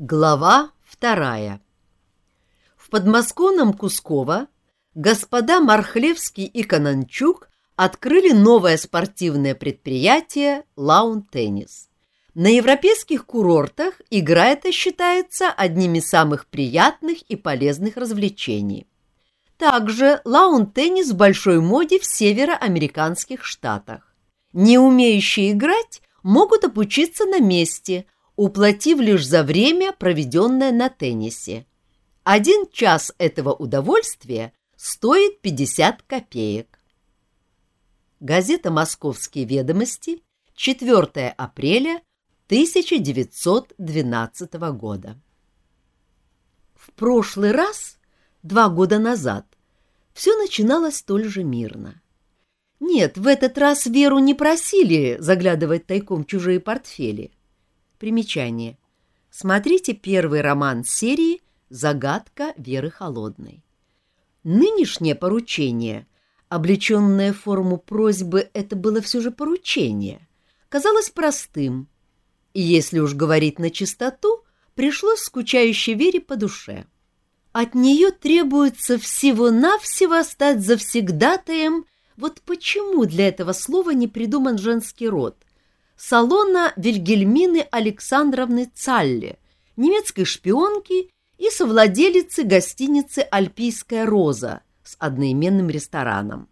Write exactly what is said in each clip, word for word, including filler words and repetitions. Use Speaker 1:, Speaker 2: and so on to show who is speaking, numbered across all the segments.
Speaker 1: Глава вторая. В подмосковном Кусково господа Мархлевский и Кананчук открыли новое спортивное предприятие «Лаун-теннис». На европейских курортах игра эта считается одним из самых приятных и полезных развлечений. Также лаун-теннис в большой моде в североамериканских штатах. Не умеющие играть могут обучиться на месте, уплатив лишь за время, проведенное на теннисе. Один час этого удовольствия стоит пятьдесят копеек. Газета «Московские ведомости», четвёртое апреля тысяча девятьсот двенадцатого года. В прошлый раз, два года назад, все начиналось столь же мирно. Нет, в этот раз Веру не просили заглядывать тайком в чужие портфели. Примечание. Смотрите первый роман серии «Загадка Веры Холодной». Нынешнее поручение, облеченное в форму просьбы, это было все же поручение, казалось простым, и, если уж говорить на чистоту, пришлось скучающей Вере по душе. От нее требуется всего-навсего стать завсегдатаем, вот почему для этого слова не придуман женский род, салона Вильгельмины Александровны Цалле, немецкой шпионки и совладелицы гостиницы «Альпийская роза» с одноименным рестораном.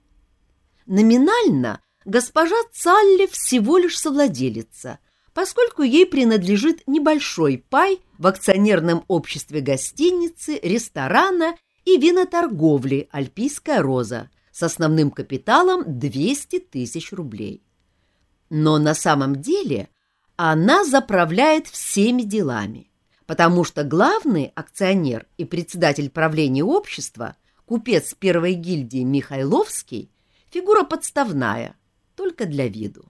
Speaker 1: Номинально госпожа Цалле всего лишь совладелица, поскольку ей принадлежит небольшой пай в акционерном обществе гостиницы, ресторана и виноторговли «Альпийская роза» с основным капиталом двести тысяч рублей. Но на самом деле она заправляет всеми делами, потому что главный акционер и председатель правления общества, купец первой гильдии Михайловский, фигура подставная, только для виду.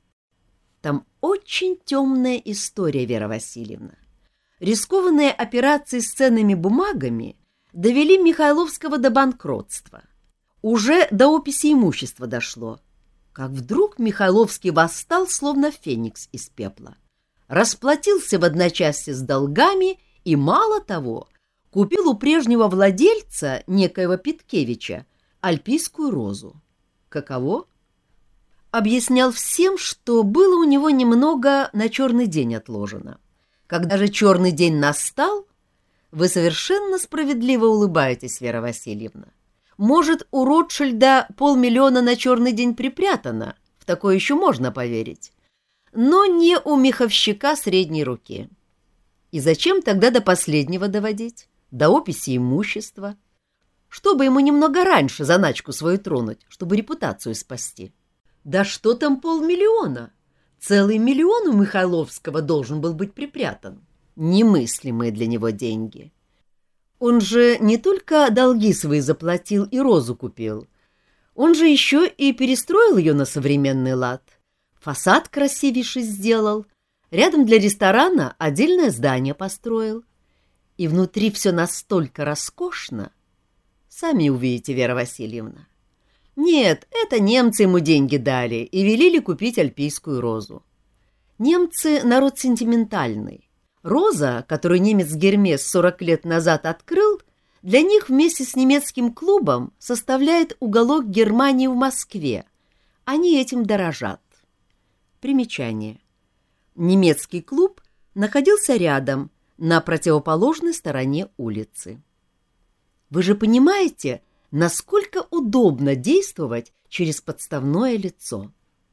Speaker 1: Там очень темная история, Вера Васильевна. Рискованные операции с ценными бумагами довели Михайловского до банкротства. Уже до описи имущества дошло, как вдруг Михайловский восстал, словно феникс из пепла, расплатился в одночасье с долгами и, мало того, купил у прежнего владельца, некоего Питкевича, альпийскую розу. Каково? Объяснял всем, что было у него немного на черный день отложено. Когда же черный день настал, вы совершенно справедливо улыбаетесь, Вера Васильевна. Может, у Ротшильда полмиллиона на черный день припрятано, в такое еще можно поверить, но не у меховщика средней руки. И зачем тогда до последнего доводить, до описи имущества? Чтобы ему немного раньше заначку свою тронуть, чтобы репутацию спасти. Да что там полмиллиона? Целый миллион у Михайловского должен был быть припрятан. Немыслимые для него деньги. Он же не только долги свои заплатил и розу купил, он же еще и перестроил ее на современный лад. Фасад красивейший сделал, рядом для ресторана отдельное здание построил. И внутри все настолько роскошно. Сами увидите, Вера Васильевна. Нет, это немцы ему деньги дали и велели купить альпийскую розу. Немцы — народ сентиментальный. Роза, которую немец Гермес сорок лет назад открыл, для них вместе с немецким клубом составляет уголок Германии в Москве. Они этим дорожат. Примечание. Немецкий клуб находился рядом, на противоположной стороне улицы. Вы же понимаете, насколько удобно действовать через подставное лицо.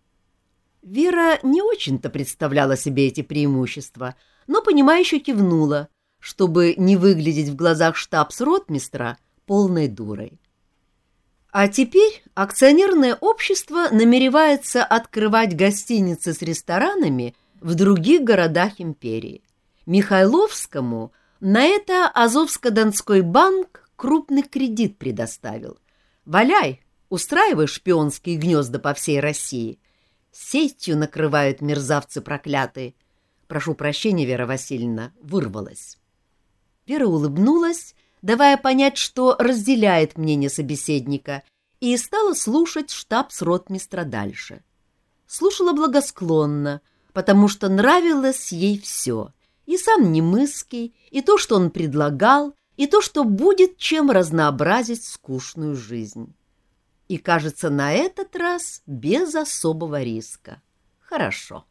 Speaker 1: Вера не очень-то представляла себе эти преимущества, но понимающе кивнула, чтобы не выглядеть в глазах штабс-ротмистра полной дурой. А теперь акционерное общество намеревается открывать гостиницы с ресторанами в других городах империи. Михайловскому на это Азовско-Донской банк крупный кредит предоставил. Валяй, устраивай шпионские гнезда по всей России. Сетью накрывают мерзавцы проклятые. Прошу прощения, Вера Васильевна, вырвалась. Вера улыбнулась, давая понять, что разделяет мнение собеседника, и стала слушать штабс-ротмистра дальше. Слушала благосклонно, потому что нравилось ей все. И сам Немысский, и то, что он предлагал, и то, что будет чем разнообразить скучную жизнь. И, кажется, на этот раз без особого риска. Хорошо.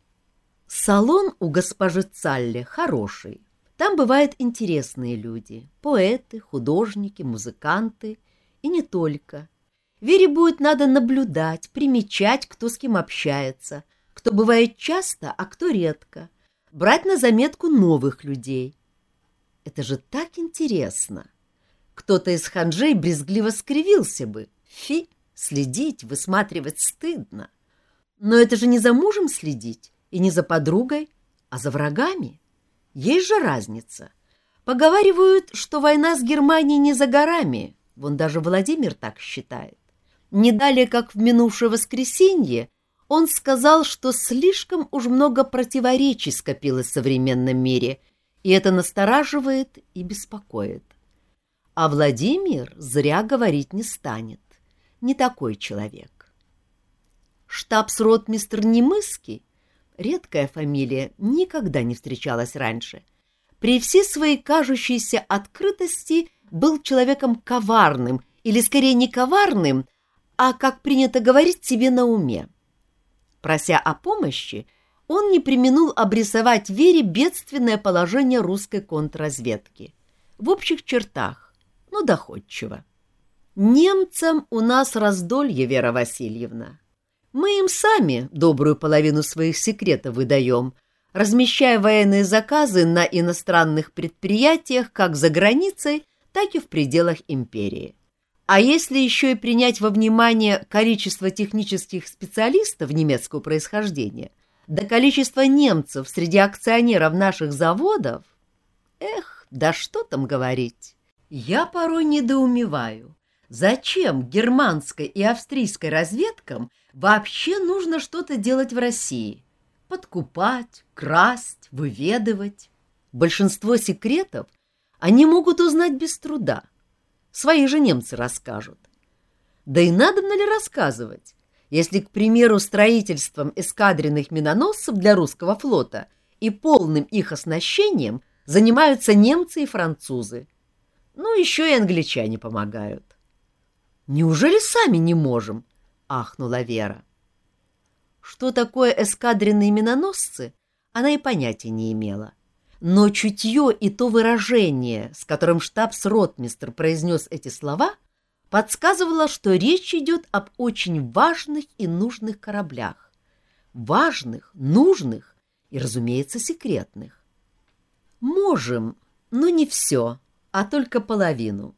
Speaker 1: Салон у госпожи Цалли хороший. Там бывают интересные люди. Поэты, художники, музыканты. И не только. Вере будет надо наблюдать, примечать, кто с кем общается, кто бывает часто, а кто редко. Брать на заметку новых людей. Это же так интересно. Кто-то из ханжей брезгливо скривился бы. Фи, следить, высматривать стыдно. Но это же не за мужем следить и не за подругой, а за врагами. Есть же разница. Поговаривают, что война с Германией не за горами. Вон даже Владимир так считает. Не далее, как в минувшее воскресенье, он сказал, что слишком уж много противоречий скопилось в современном мире, и это настораживает и беспокоит. А Владимир зря говорить не станет. Не такой человек. Штабс-ротмистр Немысский, редкая фамилия, никогда не встречалась раньше, при всей своей кажущейся открытости был человеком коварным, или скорее не коварным, а, как принято говорить, себе на уме. Прося о помощи, он не преминул обрисовать Вере бедственное положение русской контрразведки. В общих чертах, но доходчиво. Немцам у нас раздолье, Вера Васильевна. Мы им сами добрую половину своих секретов выдаем, размещая военные заказы на иностранных предприятиях как за границей, так и в пределах империи. А если еще и принять во внимание количество технических специалистов немецкого происхождения, да количество немцев среди акционеров наших заводов, эх, да что там говорить. Я порой недоумеваю, зачем германской и австрийской разведкам вообще нужно что-то делать в России? Подкупать, красть, выведывать. Большинство секретов они могут узнать без труда. Свои же немцы расскажут. Да и надобно ли рассказывать, если, к примеру, строительством эскадренных миноносцев для русского флота и полным их оснащением занимаются немцы и французы? Ну, еще и англичане помогают. «Неужели сами не можем?» — ахнула Вера. Что такое эскадренные миноносцы, она и понятия не имела. Но чутье и то выражение, с которым штабс-ротмистр произнес эти слова, подсказывало, что речь идет об очень важных и нужных кораблях. Важных, нужных и, разумеется, секретных. Можем, но не все, а только половину.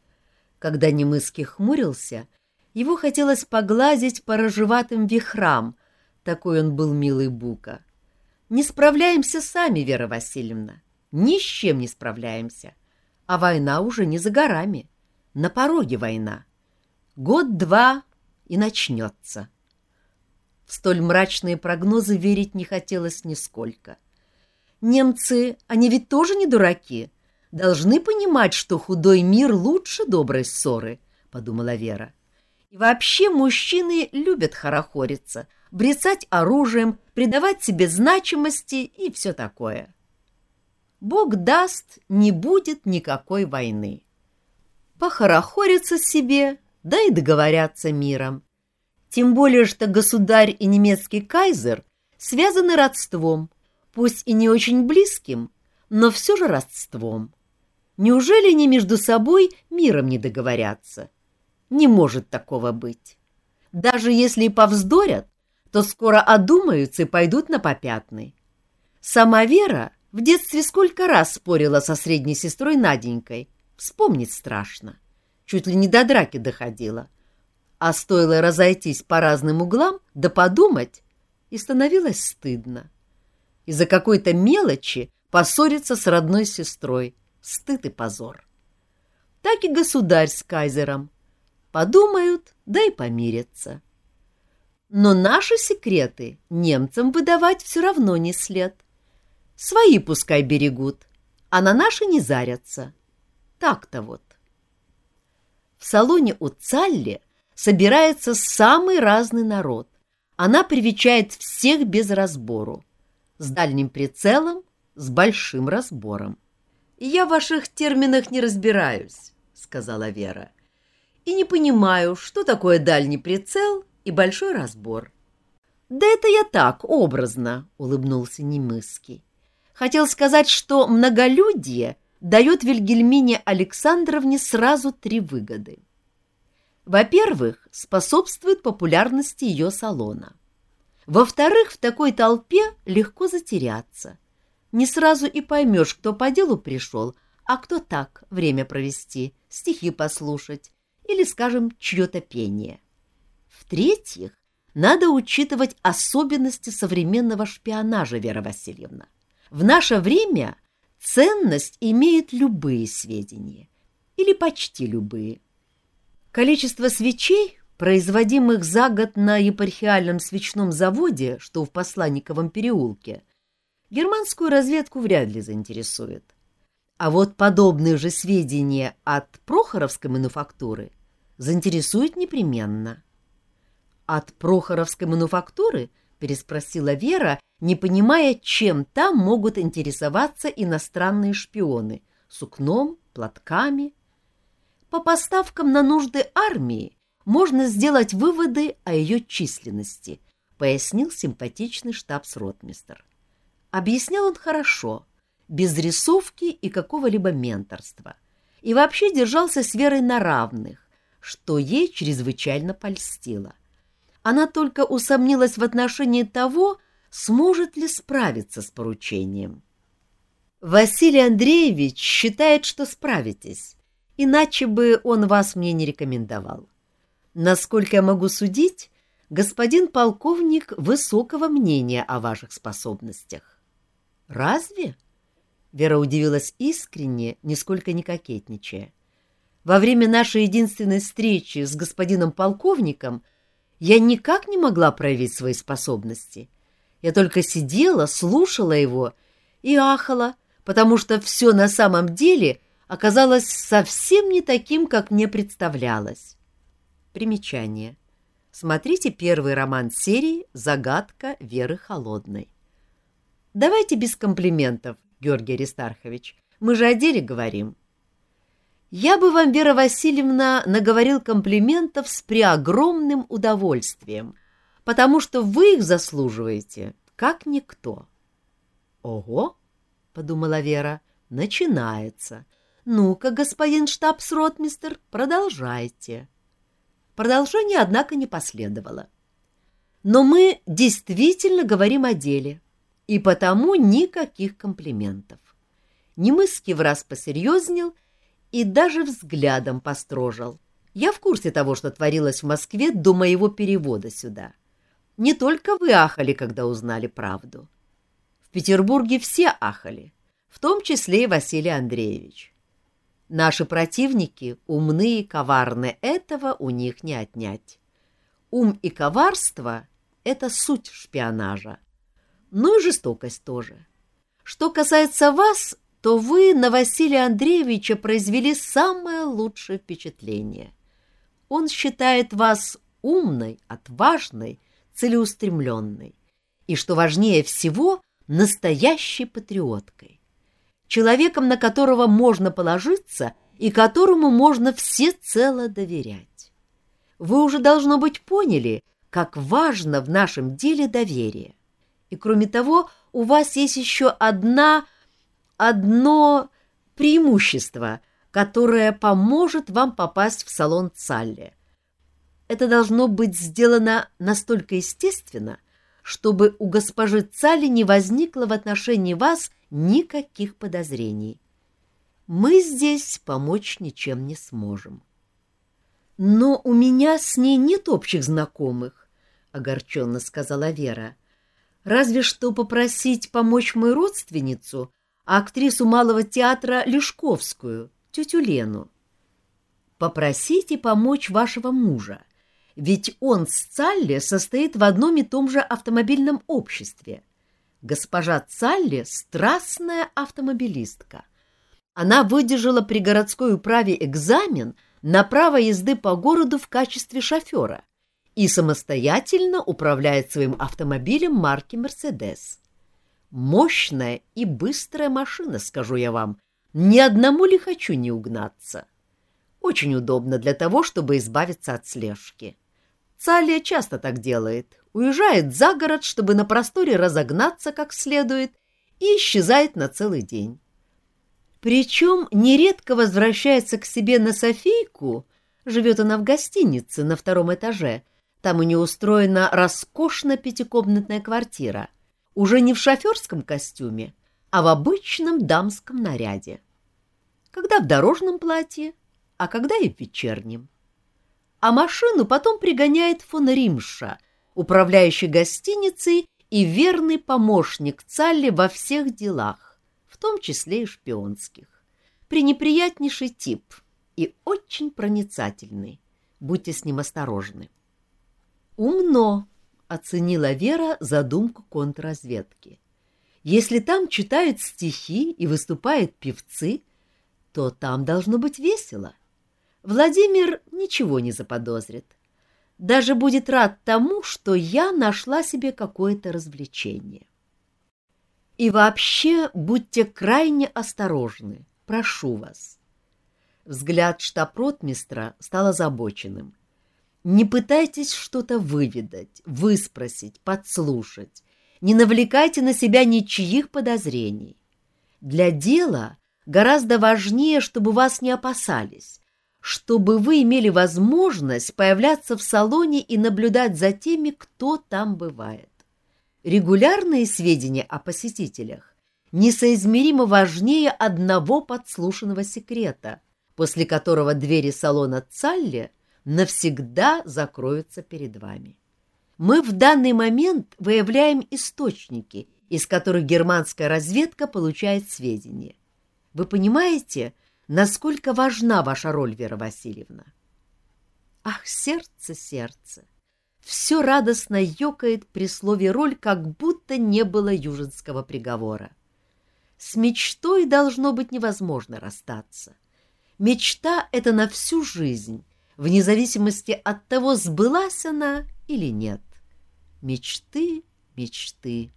Speaker 1: Когда Немысский хмурился, его хотелось погладить по рыжеватым вихрам, такой он был милый бука. Не справляемся сами, Вера Васильевна, ни с чем не справляемся. А война уже не за горами, на пороге война. Год-два и начнется. В столь мрачные прогнозы верить не хотелось нисколько. Немцы, они ведь тоже не дураки, должны понимать, что худой мир лучше доброй ссоры, подумала Вера. И вообще мужчины любят хорохориться, брецать оружием, придавать себе значимости и все такое. Бог даст, не будет никакой войны. Похорохорятся себе, да и договорятся миром. Тем более, что государь и немецкий кайзер связаны родством, пусть и не очень близким, но все же родством. Неужели они между собой миром не договорятся? Не может такого быть. Даже если и повздорят, то скоро одумаются и пойдут на попятный. Сама Вера в детстве сколько раз спорила со средней сестрой Наденькой. Вспомнить страшно. Чуть ли не до драки доходила. А стоило разойтись по разным углам, да подумать, и становилось стыдно. Из-за какой-то мелочи поссориться с родной сестрой. Стыд и позор. Так и государь с кайзером. Подумают, да и помирятся. Но наши секреты немцам выдавать все равно не след. Свои пускай берегут, а на наши не зарятся. Так-то вот. В салоне у Цалли собирается самый разный народ. Она привечает всех без разбору. С дальним прицелом с большим разбором. «Я в ваших терминах не разбираюсь», — сказала Вера, «и не понимаю, что такое дальний прицел и большой разбор». «Да это я так, образно», — улыбнулся Немысский. «Хотел сказать, что многолюдие дает Вильгельмине Александровне сразу три выгоды. Во-первых, способствует популярности ее салона. Во-вторых, в такой толпе легко затеряться. Не сразу и поймешь, кто по делу пришел, а кто так, время провести, стихи послушать или, скажем, чье-то пение. В-третьих, надо учитывать особенности современного шпионажа, Вера Васильевна. В наше время ценность имеют любые сведения, или почти любые. Количество свечей, производимых за год на епархиальном свечном заводе, что в Посланниковом переулке, германскую разведку вряд ли заинтересует. А вот подобные же сведения от Прохоровской мануфактуры заинтересуют непременно. «От Прохоровской мануфактуры?» — переспросила Вера, не понимая, чем там могут интересоваться иностранные шпионы — сукном, платками. По поставкам на нужды армии можно сделать выводы о ее численности, пояснил симпатичный штабс-ротмистр. Объяснял он хорошо, без рисовки и какого-либо менторства, и вообще держался с Верой на равных, что ей чрезвычайно польстило. Она только усомнилась в отношении того, сможет ли справиться с поручением. «Василий Андреевич считает, что справитесь, иначе бы он вас мне не рекомендовал. Насколько я могу судить, господин полковник высокого мнения о ваших способностях». «Разве?» — Вера удивилась искренне, нисколько не кокетничая. «Во время нашей единственной встречи с господином полковником я никак не могла проявить свои способности. Я только сидела, слушала его и ахала, потому что все на самом деле оказалось совсем не таким, как мне представлялось». Примечание. Смотрите первый роман серии «Загадка Веры Холодной». Давайте без комплиментов, Георгий Аристархович, мы же о деле говорим. Я бы вам, Вера Васильевна, наговорил комплиментов с преогромным удовольствием, потому что вы их заслуживаете, как никто. Ого, — подумала Вера, — начинается. Ну-ка, господин штабс-ротмистр, продолжайте. Продолжение, однако, не последовало. Но мы действительно говорим о деле, и потому никаких комплиментов. Немыский враз посерьезнел и даже взглядом построжил. Я в курсе того, что творилось в Москве до моего перевода сюда. Не только вы ахали, когда узнали правду. В Петербурге все ахали, в том числе и Василий Андреевич. Наши противники умны и коварны, этого у них не отнять. Ум и коварство — это суть шпионажа. Ну и жестокость тоже. Что касается вас, то вы на Василия Андреевича произвели самое лучшее впечатление. Он считает вас умной, отважной, целеустремленной и, что важнее всего, настоящей патриоткой. Человеком, на которого можно положиться и которому можно всецело доверять. Вы уже, должно быть, поняли, как важно в нашем деле доверие. И, кроме того, у вас есть еще одна, одно преимущество, которое поможет вам попасть в салон Цалли. Это должно быть сделано настолько естественно, чтобы у госпожи Цалли не возникло в отношении вас никаких подозрений. Мы здесь помочь ничем не сможем. — Но у меня с ней нет общих знакомых, — огорченно сказала Вера. — Разве что попросить помочь мою родственницу, актрису Малого театра Лешковскую, тетю Лену. — Попросите помочь вашего мужа, ведь он с Цалли состоит в одном и том же автомобильном обществе. Госпожа Цалли — страстная автомобилистка. Она выдержала при городской управе экзамен на право езды по городу в качестве шофера и самостоятельно управляет своим автомобилем марки «Мерседес». Мощная и быстрая машина, скажу я вам. Ни одному лихачу не угнаться. Очень удобно для того, чтобы избавиться от слежки. Цалия часто так делает. Уезжает за город, чтобы на просторе разогнаться как следует, и исчезает на целый день. Причем нередко возвращается к себе на Софийку, живет она в гостинице на втором этаже, там у нее устроена роскошная пятикомнатная квартира, уже не в шоферском костюме, а в обычном дамском наряде. Когда в дорожном платье, а когда и в вечернем. А машину потом пригоняет фон Римша, управляющий гостиницей и верный помощник Цалли во всех делах, в том числе и шпионских. Пренеприятнейший тип и очень проницательный. Будьте с ним осторожны. Умно, оценила Вера задумку контрразведки. Если там читают стихи и выступают певцы, то там должно быть весело. Владимир ничего не заподозрит. Даже будет рад тому, что я нашла себе какое-то развлечение. И вообще будьте крайне осторожны, прошу вас. Взгляд штаб-ротмистра стал озабоченным. Не пытайтесь что-то выведать, выспросить, подслушать. Не навлекайте на себя ничьих подозрений. Для дела гораздо важнее, чтобы вас не опасались, чтобы вы имели возможность появляться в салоне и наблюдать за теми, кто там бывает. Регулярные сведения о посетителях несоизмеримо важнее одного подслушанного секрета, после которого двери салона Цалли навсегда закроются перед вами. Мы в данный момент выявляем источники, из которых германская разведка получает сведения. Вы понимаете, насколько важна ваша роль, Вера Васильевна? Ах, сердце, сердце! Все радостно ёкает при слове «роль», как будто не было Южинского приговора. С мечтой должно быть невозможно расстаться. Мечта — это на всю жизнь, вне зависимости от того, сбылась она или нет. Мечты, мечты.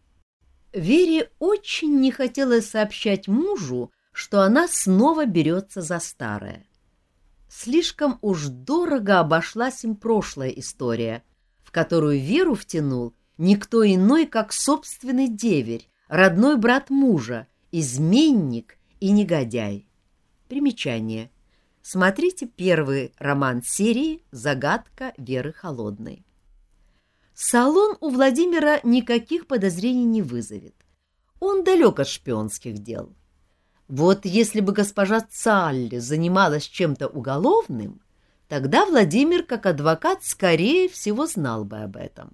Speaker 1: Вере очень не хотелось сообщать мужу, что она снова берется за старое. Слишком уж дорого обошлась им прошлая история, в которую Веру втянул никто иной, как собственный деверь, родной брат мужа, изменник и негодяй. Примечание. Смотрите первый роман серии «Загадка Веры Холодной». Салон у Владимира никаких подозрений не вызовет. Он далек от шпионских дел. Вот если бы госпожа Цалли занималась чем-то уголовным, тогда Владимир, как адвокат, скорее всего знал бы об этом.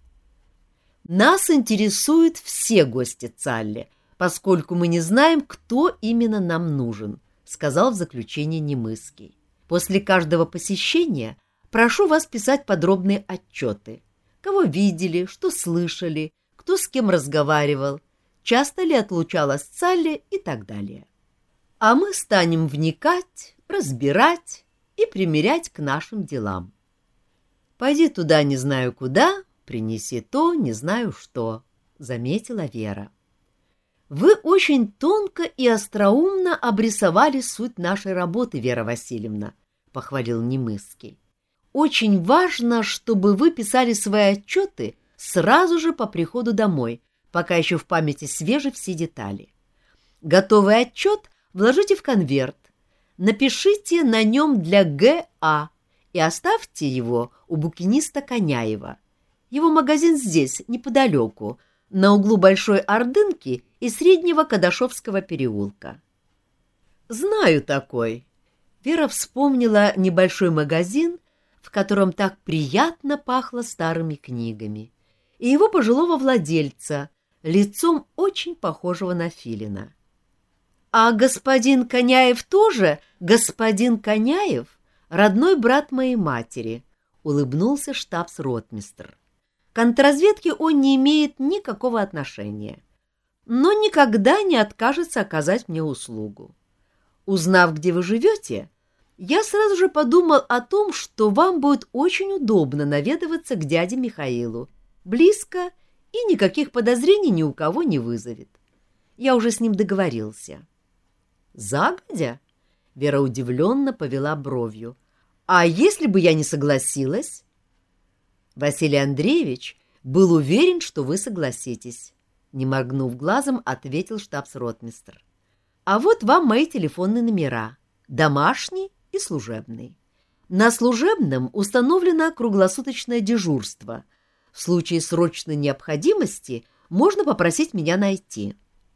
Speaker 1: Нас интересуют все гости Цалли, поскольку мы не знаем, кто именно нам нужен, сказал в заключении Немыский. После каждого посещения прошу вас писать подробные отчеты. Кого видели, что слышали, кто с кем разговаривал, часто ли отлучалась Цалли и так далее. А мы станем вникать, разбирать и примерять к нашим делам. Пойди туда не знаю куда, принеси то не знаю что, заметила Вера. Вы очень тонко и остроумно обрисовали суть нашей работы, Вера Васильевна, похвалил Немыский. Очень важно, чтобы вы писали свои отчеты сразу же по приходу домой, пока еще в памяти свежи все детали. Готовый отчет вложите в конверт, напишите на нем для Г А и оставьте его у букиниста Коняева. Его магазин здесь, неподалеку, на углу Большой Ордынки и Среднего Кадашовского переулка. Знаю такой. Вера вспомнила небольшой магазин, в котором так приятно пахло старыми книгами, и его пожилого владельца, лицом очень похожего на Филина. — А господин Коняев тоже господин Коняев, родной брат моей матери, — улыбнулся штабс-ротмистр. — К контрразведке он не имеет никакого отношения, но никогда не откажется оказать мне услугу. Узнав, где вы живете, я сразу же подумал о том, что вам будет очень удобно наведываться к дяде Михаилу, близко и никаких подозрений ни у кого не вызовет. Я уже с ним договорился. Загодя? Вера удивленно повела бровью. А если бы я не согласилась? Василий Андреевич был уверен, что вы согласитесь. Не моргнув глазом, ответил штабс-ротмистр. А вот вам мои телефонные номера. Домашний и служебный. На служебном установлено круглосуточное дежурство. В случае срочной необходимости можно попросить меня найти.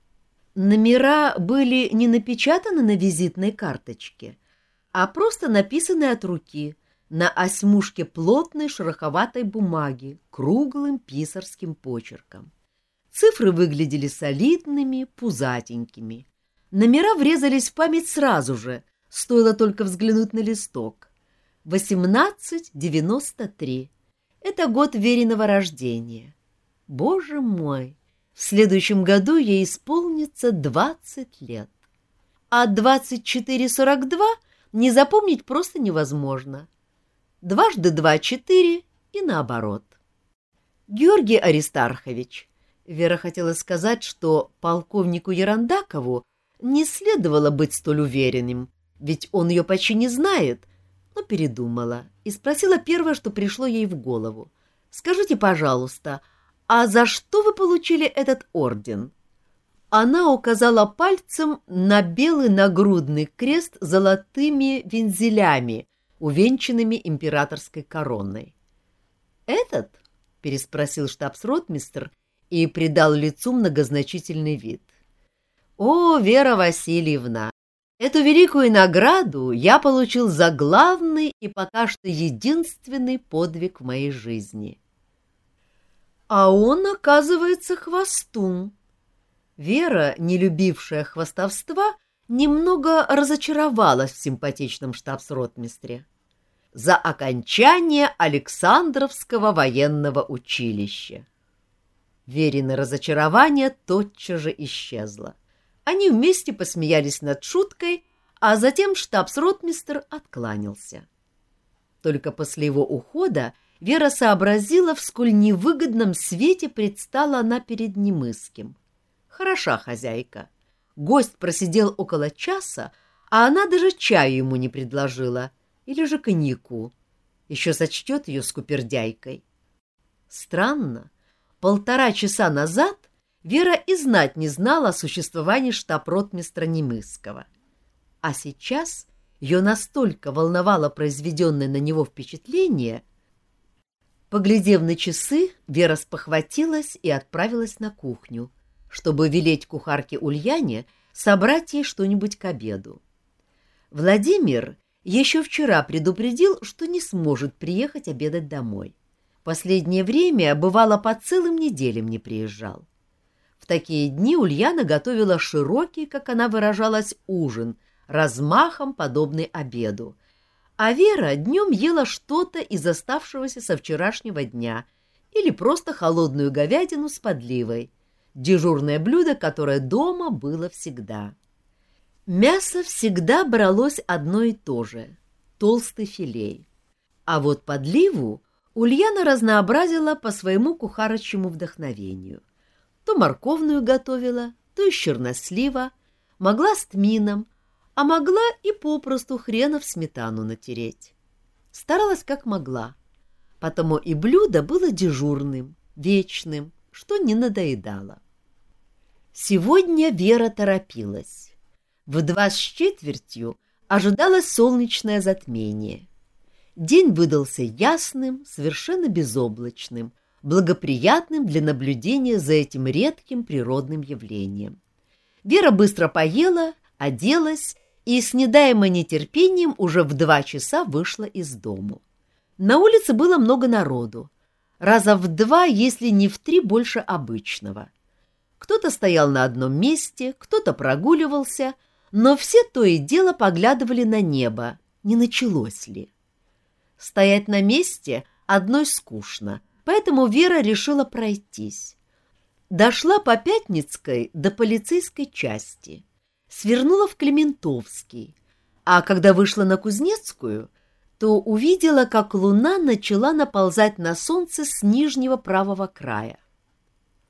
Speaker 1: Номера были не напечатаны на визитной карточке, а просто написаны от руки на осьмушке плотной шероховатой бумаги круглым писарским почерком. Цифры выглядели солидными, пузатенькими. Номера врезались в память сразу же, стоило только взглянуть на листок. восемнадцать девяносто три. Это год Вериного рождения. Боже мой! В следующем году ей исполнится двадцать лет. А двадцать четыре сорок два не запомнить просто невозможно. Дважды два — четыре и наоборот. Георгий Аристархович, Вера хотела сказать, что полковнику Ерандакову не следовало быть столь уверенным, ведь он ее почти не знает, но передумала и спросила первое, что пришло ей в голову. «Скажите, пожалуйста, а за что вы получили этот орден?» Она указала пальцем на белый нагрудный крест с золотыми вензелями, увенчанными императорской короной. «Этот?» — переспросил штабс-ротмистр и придал лицу многозначительный вид. «О, Вера Васильевна, эту великую награду я получил за главный и пока что единственный подвиг в моей жизни». А он, оказывается, хвостун. Вера, не любившая хвастовства, немного разочаровалась в симпатичном штабс-ротмистре. За окончание Александровского военного училища. Верино разочарование тотчас же исчезло. Они вместе посмеялись над шуткой, а затем штабс-ротмистр откланялся. Только после его ухода Вера сообразила, в сколь невыгодном свете предстала она перед Немыским. Хороша хозяйка. Гость просидел около часа, а она даже чаю ему не предложила, или же коньяку. Еще сочтет ее скупердяйкой. Странно, полтора часа назад Вера и знать не знала о существовании штаб-ротмистра Немыского. А сейчас ее настолько волновало произведенное на него впечатление. Поглядев на часы, Вера спохватилась и отправилась на кухню, чтобы велеть кухарке Ульяне собрать ей что-нибудь к обеду. Владимир еще вчера предупредил, что не сможет приехать обедать домой. Последнее время, бывало, по целым неделям не приезжал. В такие дни Ульяна готовила широкий, как она выражалась, ужин, размахом подобный обеду, а Вера днем ела что-то из оставшегося со вчерашнего дня или просто холодную говядину с подливой, дежурное блюдо, которое дома было всегда. Мясо всегда бралось одно и то же — толстый филей. А вот подливу Ульяна разнообразила по своему кухарочьему вдохновению. То морковную готовила, то из чернослива, могла с тмином, а могла и попросту хрена в сметану натереть. Старалась как могла, потому и блюдо было дежурным, вечным, что не надоедало. Сегодня Вера торопилась. В два с четвертью ожидалось солнечное затмение. День выдался ясным, совершенно безоблачным, благоприятным для наблюдения за этим редким природным явлением. Вера быстро поела, оделась и с недаемым нетерпением уже в два часа вышла из дому. На улице было много народу, раза в два, если не в три больше обычного. Кто-то стоял на одном месте, кто-то прогуливался, но все то и дело поглядывали на небо, не началось ли. Стоять на месте одной скучно, поэтому Вера решила пройтись. Дошла по Пятницкой до полицейской части, свернула в Клементовский, а когда вышла на Кузнецкую, то увидела, как луна начала наползать на солнце с нижнего правого края.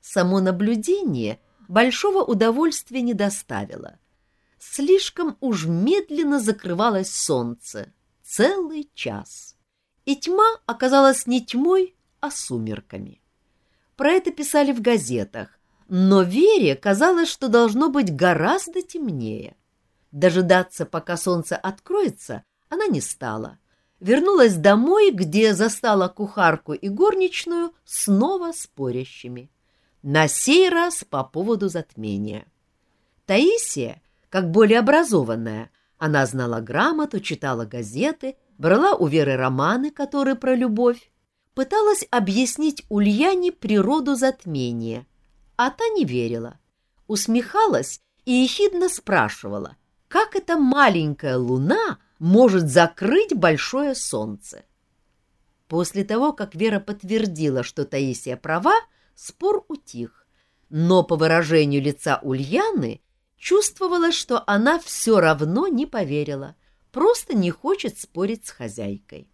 Speaker 1: Само наблюдение большого удовольствия не доставило. Слишком уж медленно закрывалось солнце, целый час, и тьма оказалась не тьмой, а сумерками. Про это писали в газетах, но Вере казалось, что должно быть гораздо темнее. Дожидаться, пока солнце откроется, она не стала. Вернулась домой, где застала кухарку и горничную снова спорящими. На сей раз по поводу затмения. Таисия, как более образованная, она знала грамоту, читала газеты, брала у Веры романы, которые про любовь, пыталась объяснить Ульяне природу затмения, а та не верила, усмехалась и ехидно спрашивала, как эта маленькая луна может закрыть большое солнце. После того, как Вера подтвердила, что Таисия права, спор утих, но по выражению лица Ульяны чувствовалось, что она все равно не поверила, просто не хочет спорить с хозяйкой.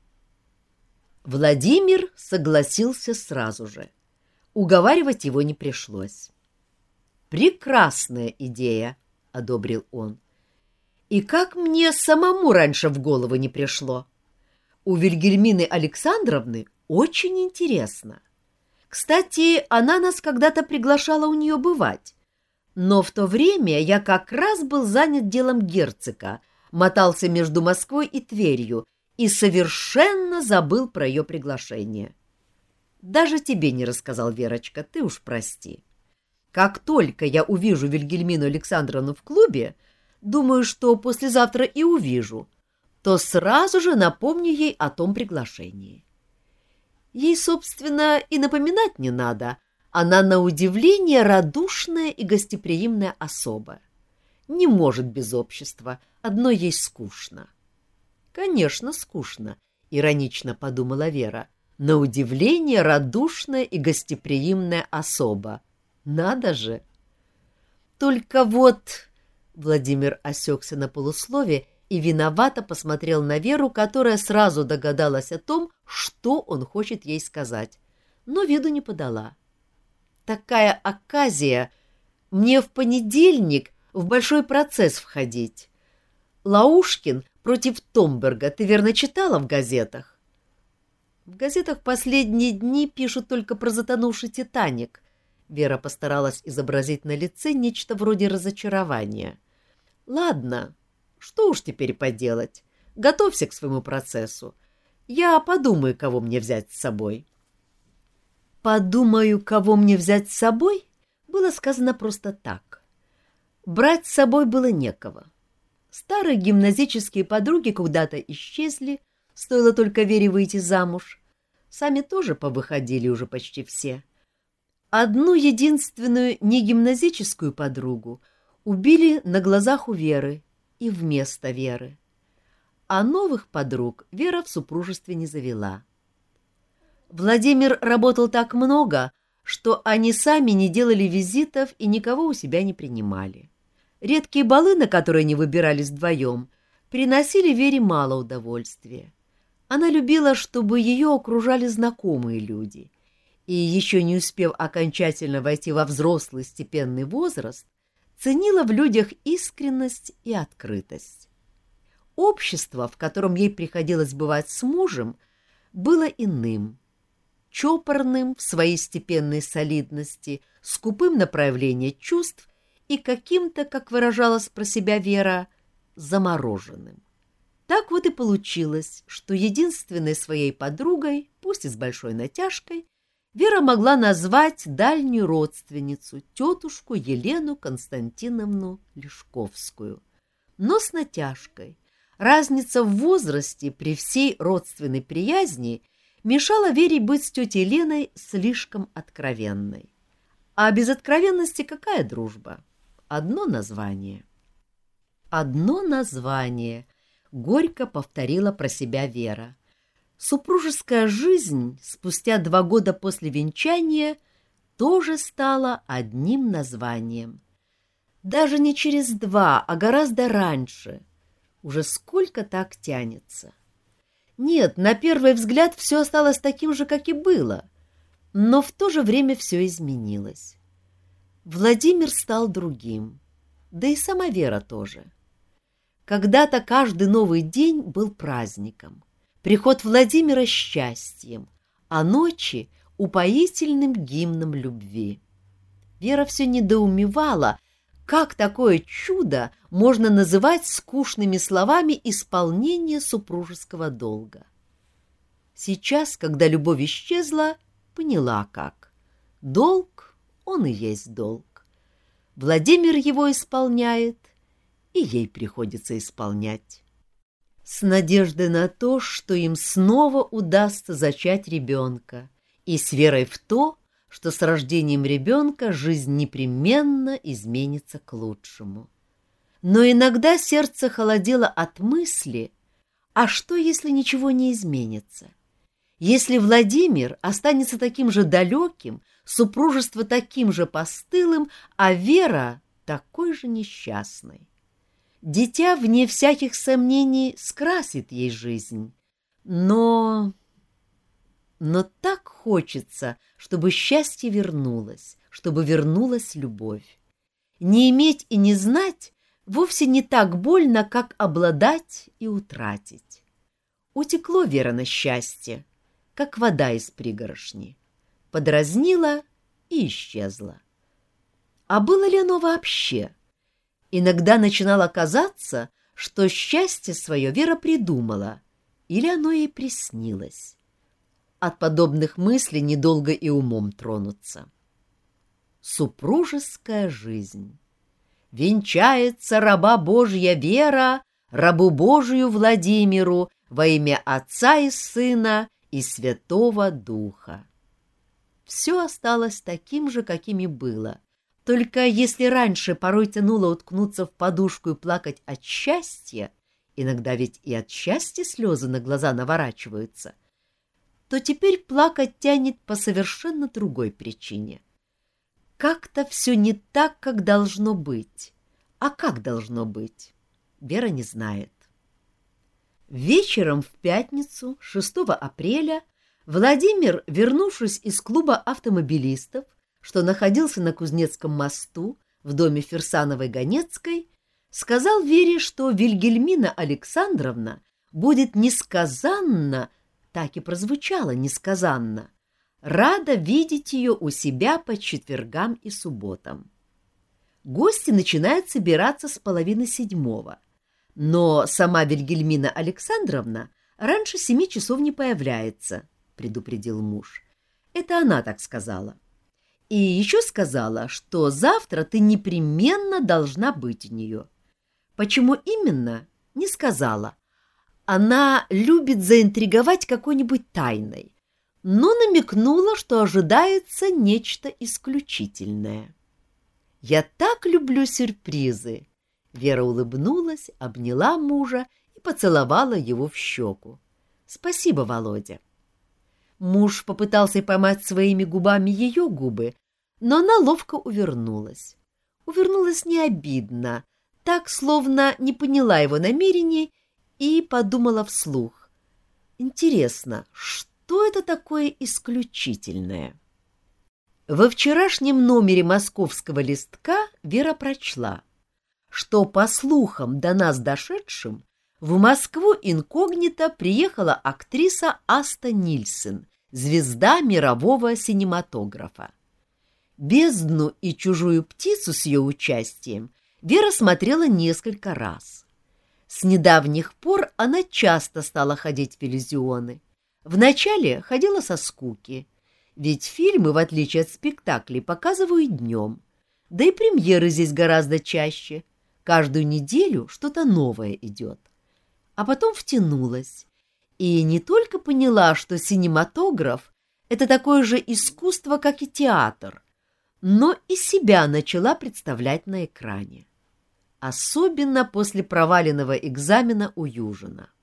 Speaker 1: Владимир согласился сразу же. Уговаривать его не пришлось. «Прекрасная идея», — одобрил он. «И как мне самому раньше в голову не пришло? У Вильгельмины Александровны очень интересно. Кстати, она нас когда-то приглашала у нее бывать, но в то время я как раз был занят делом герцога, мотался между Москвой и Тверью и совершенно забыл про ее приглашение. Даже тебе не рассказал, Верочка, ты уж прости. Как только я увижу Вильгельмину Александровну в клубе, думаю, что послезавтра и увижу, то сразу же напомню ей о том приглашении. Ей, собственно, и напоминать не надо. Она, на удивление, радушная и гостеприимная особа. Не может без общества, одно ей скучно. Конечно, скучно, иронично подумала Вера. На удивление, радушная и гостеприимная особа. Надо же! Только вот... Владимир осекся на полуслове и виновато посмотрел на Веру, которая сразу догадалась о том, что он хочет ей сказать, но виду не подала. «Такая оказия! Мне в понедельник в большой процесс входить. Лаушкин против Томберга ты, верно, читала в газетах?» «В газетах последние дни пишут только про затонувший «Титаник». Вера постаралась изобразить на лице нечто вроде разочарования. «Ладно, что уж теперь поделать? Готовься к своему процессу. Я подумаю, кого мне взять с собой». «Подумаю, кого мне взять с собой» было сказано просто так. Брать с собой было некого. Старые гимназические подруги куда-то исчезли, стоило только Вере выйти замуж. Сами тоже повыходили уже почти все. Одну единственную негимназическую подругу убили на глазах у Веры и вместо Веры. А новых подруг Вера в супружестве не завела. Владимир работал так много, что они сами не делали визитов и никого у себя не принимали. Редкие балы, на которые они выбирались вдвоем, приносили Вере мало удовольствия. Она любила, чтобы ее окружали знакомые люди, и, еще не успев окончательно войти во взрослый степенный возраст, ценила в людях искренность и открытость. Общество, в котором ей приходилось бывать с мужем, было иным, чопорным в своей степенной солидности, скупым на проявление чувств и каким-то, как выражалась про себя Вера, замороженным. Так вот и получилось, что единственной своей подругой, пусть и с большой натяжкой, Вера могла назвать дальнюю родственницу, тетушку Елену Константиновну Лешковскую. Но с натяжкой. Разница в возрасте при всей родственной приязни мешала Вере быть с тетей Леной слишком откровенной. А без откровенности какая дружба? Одно название. Одно название, горько повторила про себя Вера. Супружеская жизнь спустя два года после венчания тоже стала одним названием. Даже не через два, а гораздо раньше. Уже сколько так тянется? Нет, на первый взгляд все осталось таким же, как и было, но в то же время все изменилось. Владимир стал другим, да и сама Вера тоже. Когда-то каждый новый день был праздником, приход Владимира — счастьем, а ночи — упоительным гимном любви. Вера все недоумевала, как такое чудо можно называть скучными словами исполнение супружеского долга. Сейчас, когда любовь исчезла, поняла как. Долг, он и есть долг. Владимир его исполняет, и ей приходится исполнять. С надеждой на то, что им снова удастся зачать ребенка, и с верой в то, что с рождением ребенка жизнь непременно изменится к лучшему. Но иногда сердце холодело от мысли, а что, если ничего не изменится? Если Владимир останется таким же далеким, супружество таким же постылым, а Вера такой же несчастной? Дитя, вне всяких сомнений, скрасит ей жизнь, но... Но так хочется, чтобы счастье вернулось, чтобы вернулась любовь. Не иметь и не знать вовсе не так больно, как обладать и утратить. Утекло Вера на счастье, как вода из пригорошни, подразнила и исчезла. А было ли оно вообще? Иногда начинало казаться, что счастье свое Вера придумала, или оно ей приснилось. От подобных мыслей недолго и умом тронуться. Супружеская жизнь. Венчается раба Божья Вера рабу Божию Владимиру во имя Отца и Сына и Святого Духа. Все осталось таким же, каким и было. Только если раньше порой тянуло уткнуться в подушку и плакать от счастья, иногда ведь и от счастья слезы на глаза наворачиваются, то теперь плакать тянет по совершенно другой причине. Как-то все не так, как должно быть. А как должно быть? Вера не знает. Вечером в пятницу, шестого апреля, Владимир, вернувшись из клуба автомобилистов, что находился на Кузнецком мосту в доме Фирсановой-Ганецкой, сказал Вере, что Вильгельмина Александровна будет несказанно, так и прозвучало несказанно, рада видеть ее у себя по четвергам и субботам. Гости начинают собираться с половины седьмого, но сама Вильгельмина Александровна раньше семи часов не появляется, предупредил муж. Это она так сказала. И еще сказала, что завтра ты непременно должна быть у нее. Почему именно, не сказала. Она любит заинтриговать какой-нибудь тайной, но намекнула, что ожидается нечто исключительное. «Я так люблю сюрпризы!» Вера улыбнулась, обняла мужа и поцеловала его в щеку. «Спасибо, Володя». Муж попытался поймать своими губами ее губы, но она ловко увернулась. Увернулась не обидно, так, словно не поняла его намерений, и подумала вслух. Интересно, что это такое исключительное? Во вчерашнем номере московского листка Вера прочла, что, по слухам до нас дошедшим, в Москву инкогнито приехала актриса Аста Нильсен, звезда мирового синематографа. «Бездну» и «Чужую птицу» с ее участием Вера смотрела несколько раз. С недавних пор она часто стала ходить в иллюзионы. Вначале ходила со скуки, ведь фильмы, в отличие от спектаклей, показывают днем, да и премьеры здесь гораздо чаще. Каждую неделю что-то новое идет. А потом втянулась и не только поняла, что синематограф — это такое же искусство, как и театр, но и себя начала представлять на экране. Особенно после проваленного экзамена у Южина.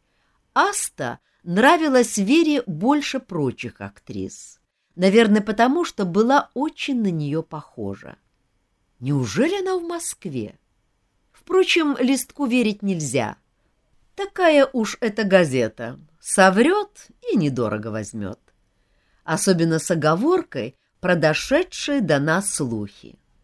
Speaker 1: Аста нравилась Вере больше прочих актрис. Наверное, потому что была очень на нее похожа. Неужели она в Москве? Впрочем, листку верить нельзя. Такая уж эта газета. Соврет и недорого возьмет. Особенно с оговоркой про дошедшие до нас слухи.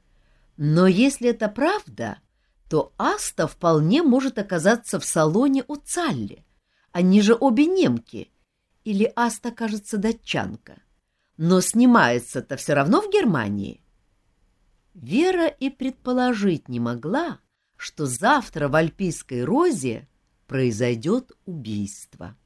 Speaker 1: Но если это правда, то Аста вполне может оказаться в салоне у Цалли. Они же обе немки. Или Аста, кажется, датчанка. Но снимается-то все равно в Германии. Вера и предположить не могла, что завтра в Альпийской розе произойдет убийство.